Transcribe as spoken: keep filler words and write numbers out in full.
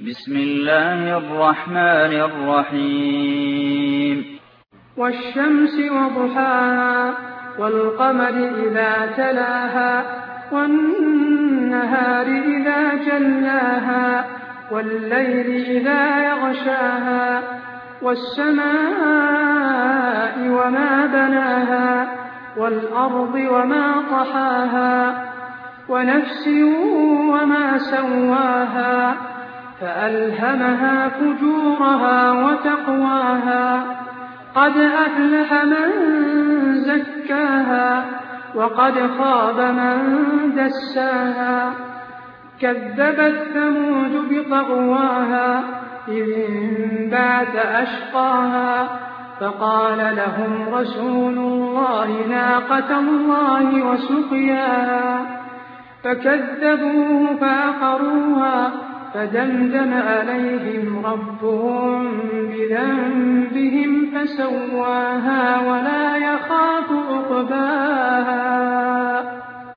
بسم الله الرحمن الرحيم والشمس وضحاها والقمر إذا تلاها والنهار إذا جلاها والليل إذا يغشاها والسماء وما بناها والأرض وما طحاها ونفس وما سواها فألهمها فجورها وتقواها قد أفلح من زكاها وقد خاب من دساها كذبت ثمود بطغواها إذ انبعث أشقاها فقال لهم رسول الله ناقة الله وسقياها فكذبوه فعقروها فدمدم عليهم ربهم بذنبهم فسواها ولا يخاف عقباها